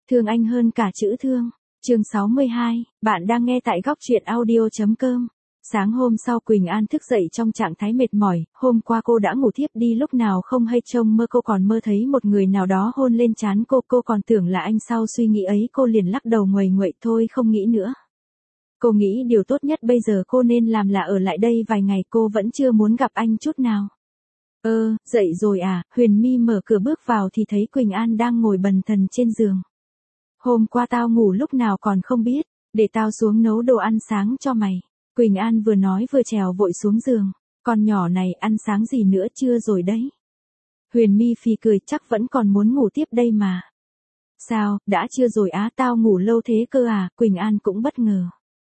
Thương anh hơn cả chữ thương. Chương 62, bạn đang nghe tại góc truyện audio.com. Sáng hôm sau Quỳnh An thức dậy trong trạng thái mệt mỏi, hôm qua cô đã ngủ thiếp đi lúc nào không hay, trông mơ cô còn mơ thấy một người nào đó hôn lên trán cô còn tưởng là anh. Sau suy nghĩ ấy cô liền lắc đầu nguầy nguậy, thôi không nghĩ nữa. Cô nghĩ điều tốt nhất bây giờ cô nên làm là ở lại đây vài ngày, cô vẫn chưa muốn gặp anh chút nào. Dậy rồi à? Huyền My mở cửa bước vào thì thấy Quỳnh An đang ngồi bần thần trên giường. Hôm qua tao ngủ lúc nào còn không biết, để tao xuống nấu đồ ăn sáng cho mày. Quỳnh An vừa nói vừa trèo vội xuống giường. Con nhỏ này ăn sáng gì nữa chưa rồi đấy. Huyền My phì cười, chắc vẫn còn muốn ngủ tiếp đây mà. Sao, đã chưa rồi á? Tao ngủ lâu thế cơ à? Quỳnh An cũng bất ngờ.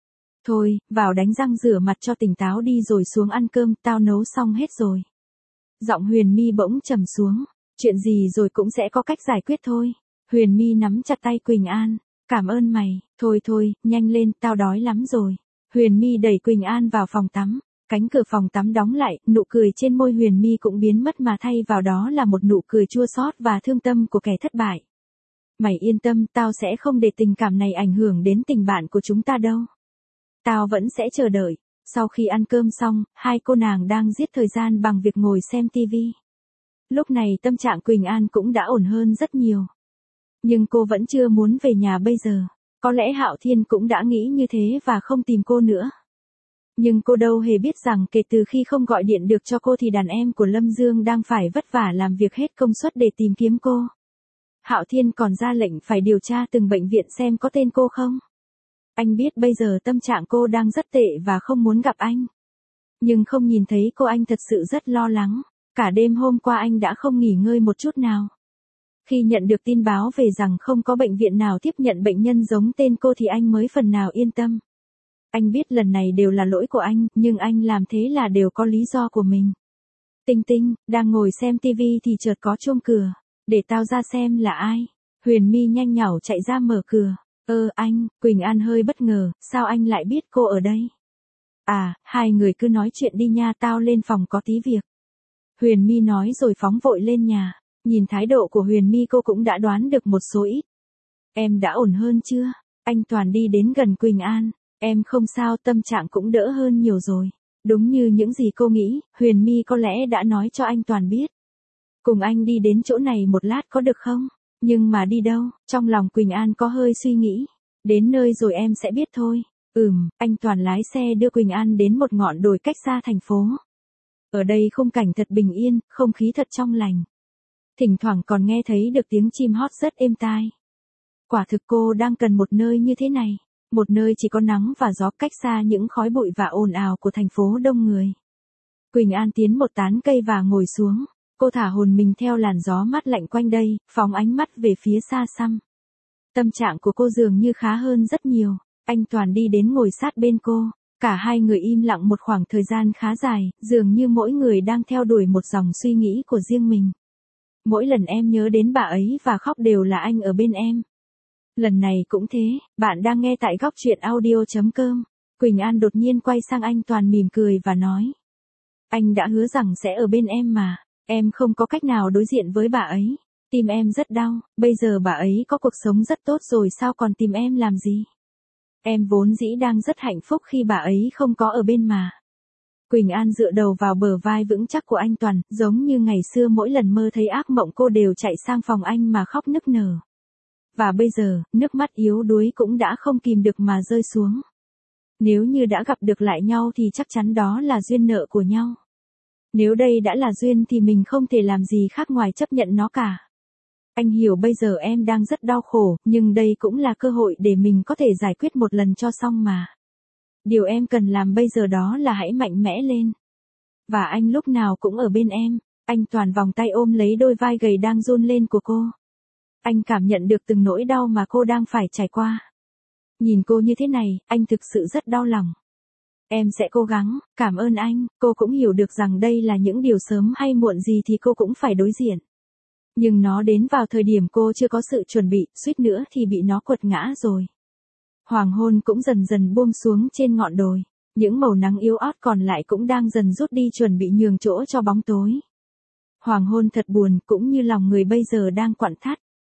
Thôi, vào đánh răng rửa mặt cho tỉnh táo đi rồi xuống ăn cơm, tao nấu xong hết rồi. Giọng Huyền My bỗng trầm xuống. Chuyện gì rồi cũng sẽ có cách giải quyết thôi. Huyền My nắm chặt tay Quỳnh An. Cảm ơn mày, thôi, nhanh lên, tao đói lắm rồi. Huyền My đẩy Quỳnh An vào phòng tắm. Cánh cửa phòng tắm đóng lại, nụ cười trên môi Huyền My cũng biến mất mà thay vào đó là một nụ cười chua xót và thương tâm của kẻ thất bại. Mày yên tâm, tao sẽ không để tình cảm này ảnh hưởng đến tình bạn của chúng ta đâu. Tao vẫn sẽ chờ đợi. Sau khi ăn cơm xong, hai cô nàng đang giết thời gian bằng việc ngồi xem tivi. Lúc này tâm trạng Quỳnh An cũng đã ổn hơn rất nhiều. Nhưng cô vẫn chưa muốn về nhà bây giờ. Có lẽ Hạo Thiên cũng đã nghĩ như thế và không tìm cô nữa. Nhưng cô đâu hề biết rằng kể từ khi không gọi điện được cho cô thì đàn em của Lâm Dương đang phải vất vả làm việc hết công suất để tìm kiếm cô. Hạo Thiên còn ra lệnh phải điều tra từng bệnh viện xem có tên cô không. Anh biết bây giờ tâm trạng cô đang rất tệ và không muốn gặp anh. Nhưng không nhìn thấy cô anh thật sự rất lo lắng. Cả đêm hôm qua anh đã không nghỉ ngơi một chút nào. Khi nhận được tin báo về rằng không có bệnh viện nào tiếp nhận bệnh nhân giống tên cô thì anh mới phần nào yên tâm. Anh biết lần này đều là lỗi của anh, nhưng anh làm thế là đều có lý do của mình. Tinh Tinh, đang ngồi xem tivi thì chợt có chuông cửa. Để tao ra xem là ai. Huyền My nhanh nhảu chạy ra mở cửa. Anh, Quỳnh An hơi bất ngờ, sao anh lại biết cô ở đây? À, hai người cứ nói chuyện đi nha, tao lên phòng có tí việc. Huyền My nói rồi phóng vội lên nhà. Nhìn thái độ của Huyền My cô cũng đã đoán được một số ít. Em đã ổn hơn chưa? Anh Toàn đi đến gần Quỳnh An. Em không sao, tâm trạng cũng đỡ hơn nhiều rồi. Đúng như những gì cô nghĩ, Huyền My có lẽ đã nói cho anh Toàn biết. Cùng anh đi đến chỗ này một lát có được không? Nhưng mà đi đâu? Trong lòng Quỳnh An có hơi suy nghĩ. Đến nơi rồi em sẽ biết thôi. Anh Toàn lái xe đưa Quỳnh An đến một ngọn đồi cách xa thành phố. Ở đây khung cảnh thật bình yên, không khí thật trong lành. Thỉnh thoảng còn nghe thấy được tiếng chim hót rất êm tai. Quả thực cô đang cần một nơi như thế này. Một nơi chỉ có nắng và gió, cách xa những khói bụi và ồn ào của thành phố đông người. Quỳnh An tiến một tán cây và ngồi xuống. Cô thả hồn mình theo làn gió mát lạnh quanh đây, phóng ánh mắt về phía xa xăm. Tâm trạng của cô dường như khá hơn rất nhiều. Anh Toàn đi đến ngồi sát bên cô. Cả hai người im lặng một khoảng thời gian khá dài, dường như mỗi người đang theo đuổi một dòng suy nghĩ của riêng mình. Mỗi lần em nhớ đến bà ấy và khóc đều là anh ở bên em. Lần này cũng thế, bạn đang nghe tại góc truyện audio.com. Quỳnh An đột nhiên quay sang anh Toàn mỉm cười và nói. Anh đã hứa rằng sẽ ở bên em mà. Em không có cách nào đối diện với bà ấy. Tim em rất đau, bây giờ bà ấy có cuộc sống rất tốt rồi sao còn tìm em làm gì? Em vốn dĩ đang rất hạnh phúc khi bà ấy không có ở bên mà. Quỳnh An dựa đầu vào bờ vai vững chắc của anh Toàn, giống như ngày xưa mỗi lần mơ thấy ác mộng cô đều chạy sang phòng anh mà khóc nức nở. Và bây giờ, nước mắt yếu đuối cũng đã không kìm được mà rơi xuống. Nếu như đã gặp được lại nhau thì chắc chắn đó là duyên nợ của nhau. Nếu đây đã là duyên thì mình không thể làm gì khác ngoài chấp nhận nó cả. Anh hiểu bây giờ em đang rất đau khổ, nhưng đây cũng là cơ hội để mình có thể giải quyết một lần cho xong mà. Điều em cần làm bây giờ đó là hãy mạnh mẽ lên. Và anh lúc nào cũng ở bên em. Anh Toàn vòng tay ôm lấy đôi vai gầy đang run lên của cô. Anh cảm nhận được từng nỗi đau mà cô đang phải trải qua. Nhìn cô như thế này, anh thực sự rất đau lòng. Em sẽ cố gắng, cảm ơn anh. Cô cũng hiểu được rằng đây là những điều sớm hay muộn gì thì cô cũng phải đối diện. Nhưng nó đến vào thời điểm cô chưa có sự chuẩn bị, suýt nữa thì bị nó quật ngã rồi. Hoàng hôn cũng dần dần buông xuống trên ngọn đồi. Những màu nắng yếu ớt còn lại cũng đang dần rút đi chuẩn bị nhường chỗ cho bóng tối. Hoàng hôn thật buồn, cũng như lòng người bây giờ đang quặn thắt.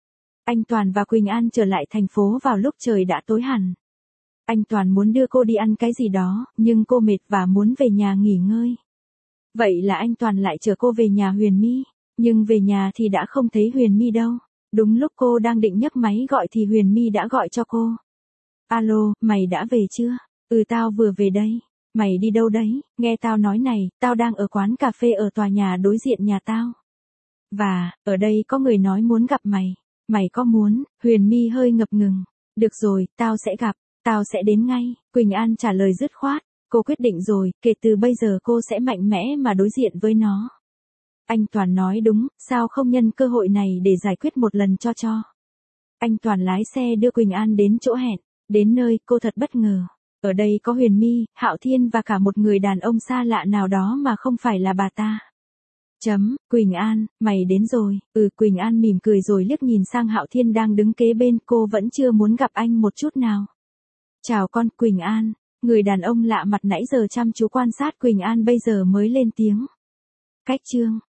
Anh Toàn và Quỳnh An trở lại thành phố vào lúc trời đã tối hẳn. Anh Toàn muốn đưa cô đi ăn cái gì đó, nhưng cô mệt và muốn về nhà nghỉ ngơi. Vậy là anh Toàn lại chở cô về nhà Huyền My, nhưng về nhà thì đã không thấy Huyền My đâu. Đúng lúc cô đang định nhấc máy gọi thì Huyền My đã gọi cho cô. Alo, mày đã về chưa? Ừ, tao vừa về đây. Mày đi đâu đấy? Nghe tao nói này, tao đang ở quán cà phê ở tòa nhà đối diện nhà tao. Và, ở đây có người nói muốn gặp mày. Mày có muốn? Huyền My hơi ngập ngừng. Được rồi, tao sẽ gặp. Tao sẽ đến ngay. Quỳnh An trả lời dứt khoát. Cô quyết định rồi, kể từ bây giờ cô sẽ mạnh mẽ mà đối diện với nó. Anh Toàn nói đúng, sao không nhân cơ hội này để giải quyết một lần cho. Anh Toàn lái xe đưa Quỳnh An đến chỗ hẹn. Đến nơi, cô thật bất ngờ. Ở đây có Huyền My, Hạo Thiên và cả một người đàn ông xa lạ nào đó mà không phải là bà ta. Quỳnh An, mày đến rồi. Ừ, Quỳnh An mỉm cười rồi liếc nhìn sang Hạo Thiên đang đứng kế bên, cô vẫn chưa muốn gặp anh một chút nào. Chào con, Quỳnh An. Người đàn ông lạ mặt nãy giờ chăm chú quan sát Quỳnh An bây giờ mới lên tiếng. Cách chương